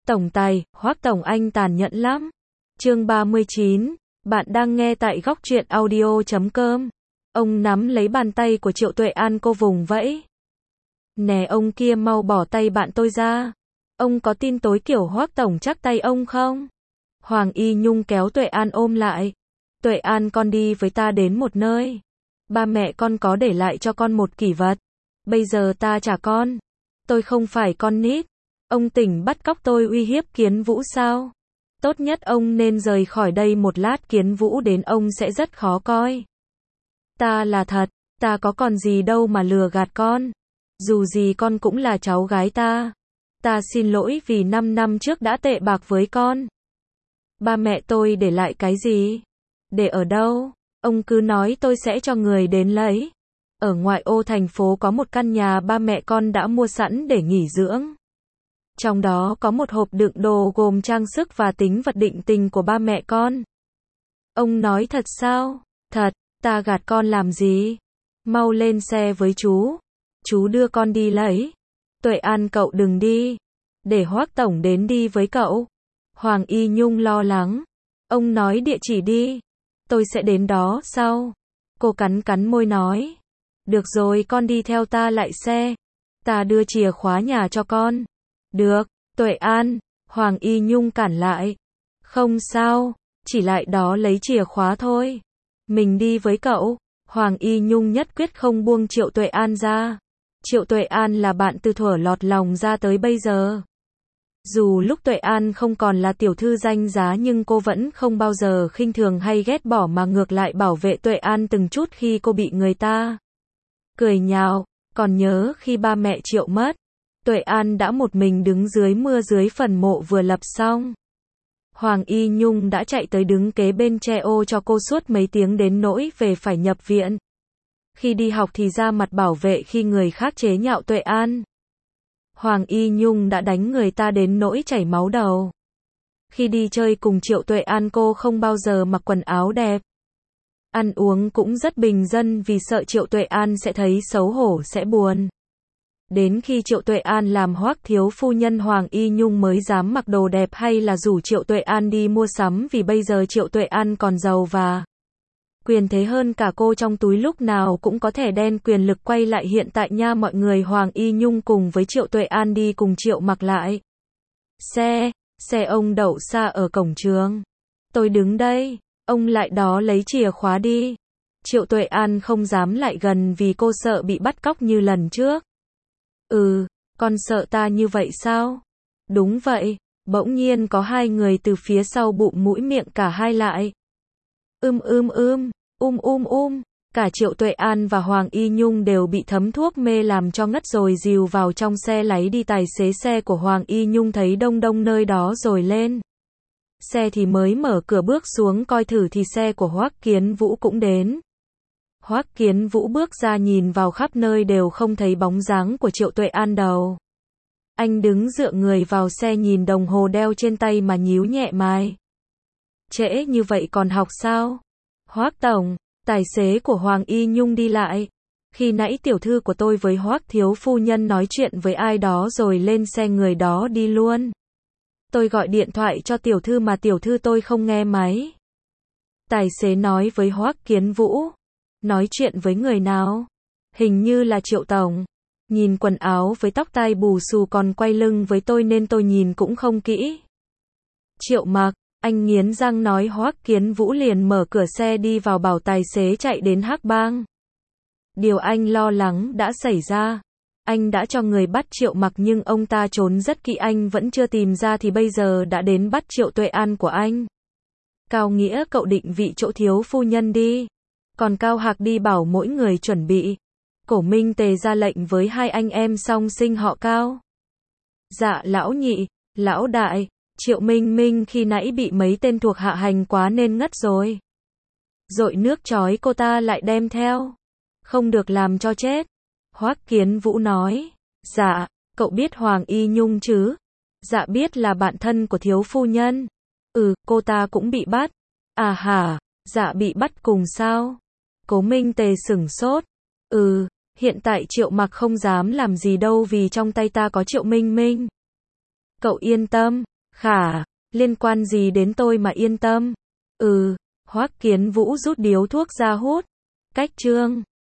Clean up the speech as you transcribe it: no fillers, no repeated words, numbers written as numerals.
Tổng tài, Hoắc Tổng anh tàn nhẫn lắm. Chương 39, bạn đang nghe tại góc truyện audio.com. Ông nắm lấy bàn tay của Triệu Tuệ An, cô vùng vẫy. Nè ông kia, mau bỏ tay bạn tôi ra. Ông có tin tối kiểu Hoắc Tổng chắc tay ông không? Hoàng Y Nhung kéo Tuệ An ôm lại. Tuệ An, con đi với ta đến một nơi. Ba mẹ con có để lại cho con một kỷ vật. Bây giờ ta trả con. Tôi không phải con nít. Ông tỉnh bắt cóc tôi uy hiếp Kiến Vũ sao? Tốt nhất ông nên rời khỏi đây một lát, Kiến Vũ đến ông sẽ rất khó coi. Ta là thật, ta có còn gì đâu mà lừa gạt con. Dù gì con cũng là cháu gái ta. Ta xin lỗi vì 5 năm trước đã tệ bạc với con. Ba mẹ tôi để lại cái gì? Để ở đâu? Ông cứ nói tôi sẽ cho người đến lấy. Ở ngoại ô thành phố có một căn nhà ba mẹ con đã mua sẵn để nghỉ dưỡng. Trong đó có một hộp đựng đồ gồm trang sức và tính vật định tình của ba mẹ con. Ông nói thật sao? Thật, ta gạt con làm gì? Mau lên xe với chú. Chú đưa con đi lấy. Tuệ An, cậu đừng đi. Để Hoắc Tổng đến đi với cậu. Hoàng Y Nhung lo lắng. Ông nói địa chỉ đi. Tôi sẽ đến đó sau. Cô cắn cắn môi nói. Được rồi, con đi theo ta lại xe. Ta đưa chìa khóa nhà cho con. Được, Tuệ An. Hoàng Y Nhung cản lại. Không sao, chỉ lại đó lấy chìa khóa thôi. Mình đi với cậu. Hoàng Y Nhung nhất quyết không buông Triệu Tuệ An ra. Triệu Tuệ An là bạn từ thuở lọt lòng ra tới bây giờ. Dù lúc Tuệ An không còn là tiểu thư danh giá nhưng cô vẫn không bao giờ khinh thường hay ghét bỏ mà ngược lại bảo vệ Tuệ An từng chút khi cô bị người ta cười nhạo. Còn nhớ khi ba mẹ Triệu mất, Tuệ An đã một mình đứng dưới mưa dưới phần mộ vừa lập xong. Hoàng Y Nhung đã chạy tới đứng kế bên che ô cho cô suốt mấy tiếng đến nỗi về phải nhập viện. Khi đi học thì ra mặt bảo vệ khi người khác chế nhạo Tuệ An. Hoàng Y Nhung đã đánh người ta đến nỗi chảy máu đầu. Khi đi chơi cùng Triệu Tuệ An, cô không bao giờ mặc quần áo đẹp. Ăn uống cũng rất bình dân vì sợ Triệu Tuệ An sẽ thấy xấu hổ, sẽ buồn. Đến khi Triệu Tuệ An làm Hoắc thiếu phu nhân, Hoàng Y Nhung mới dám mặc đồ đẹp hay là rủ Triệu Tuệ An đi mua sắm, vì bây giờ Triệu Tuệ An còn giàu và quyền thế hơn cả cô, trong túi lúc nào cũng có thẻ đen, quyền lực quay lại hiện tại nha mọi người. Hoàng Y Nhung cùng với Triệu Tuệ An đi cùng Triệu Mặc lại. Xe ông đậu xa ở cổng trường. Tôi đứng đây, ông lại đó lấy chìa khóa đi. Triệu Tuệ An không dám lại gần vì cô sợ bị bắt cóc như lần trước. Con sợ ta như vậy sao? Đúng vậy. Bỗng nhiên có hai người từ phía sau bụm mũi miệng cả hai lại. Cả Triệu Tuệ An và Hoàng Y Nhung đều bị thấm thuốc mê làm cho ngất rồi dìu vào trong xe lấy đi. Tài xế xe của Hoàng Y Nhung thấy đông đông nơi đó rồi lên xe thì mới mở cửa bước xuống coi thử thì xe của Hoắc Kiến Vũ cũng đến. Hoắc Kiến Vũ bước ra nhìn vào khắp nơi đều không thấy bóng dáng của Triệu Tuệ An đâu. Anh đứng dựa người vào xe nhìn đồng hồ đeo trên tay mà nhíu nhẹ mày. Trễ như vậy còn học sao? Hoắc Tổng, tài xế của Hoàng Y Nhung đi lại. Khi nãy tiểu thư của tôi với Hoắc thiếu phu nhân nói chuyện với ai đó rồi lên xe người đó đi luôn. Tôi gọi điện thoại cho tiểu thư mà tiểu thư tôi không nghe máy. Tài xế nói với Hoắc Kiến Vũ. Nói chuyện với người nào? Hình như là Triệu Tổng. Nhìn quần áo với tóc tai bù xù còn quay lưng với tôi nên tôi nhìn cũng không kỹ. Triệu Mặc, anh nghiến răng nói. Hoắc Kiến Vũ liền mở cửa xe đi vào bảo tài xế chạy đến Hắc Bang. Điều anh lo lắng đã xảy ra. Anh đã cho người bắt Triệu Mặc nhưng ông ta trốn rất kỹ, anh vẫn chưa tìm ra thì bây giờ đã đến bắt Triệu Tuệ An của anh. Cao Nghĩa, cậu định vị chỗ thiếu phu nhân đi. Còn Cao Hạc đi bảo mỗi người chuẩn bị. Cổ Minh Tề ra lệnh với hai anh em song sinh họ Cao. Dạ lão nhị, lão đại. Triệu Minh Minh khi nãy bị mấy tên thuộc hạ hành quá nên ngất rồi. Dội nước trói cô ta lại đem theo. Không được làm cho chết. Hoắc Kiến Vũ nói. Dạ, cậu biết Hoàng Y Nhung chứ? Dạ biết, là bạn thân của thiếu phu nhân. Cô ta cũng bị bắt. À hả, dạ bị bắt cùng sao? Cố Minh Tề sửng sốt. Hiện tại Triệu Mặc không dám làm gì đâu vì trong tay ta có Triệu Minh Minh. Cậu yên tâm, Khả, liên quan gì đến tôi mà yên tâm. Hoắc Kiến Vũ rút điếu thuốc ra hút. Cách chương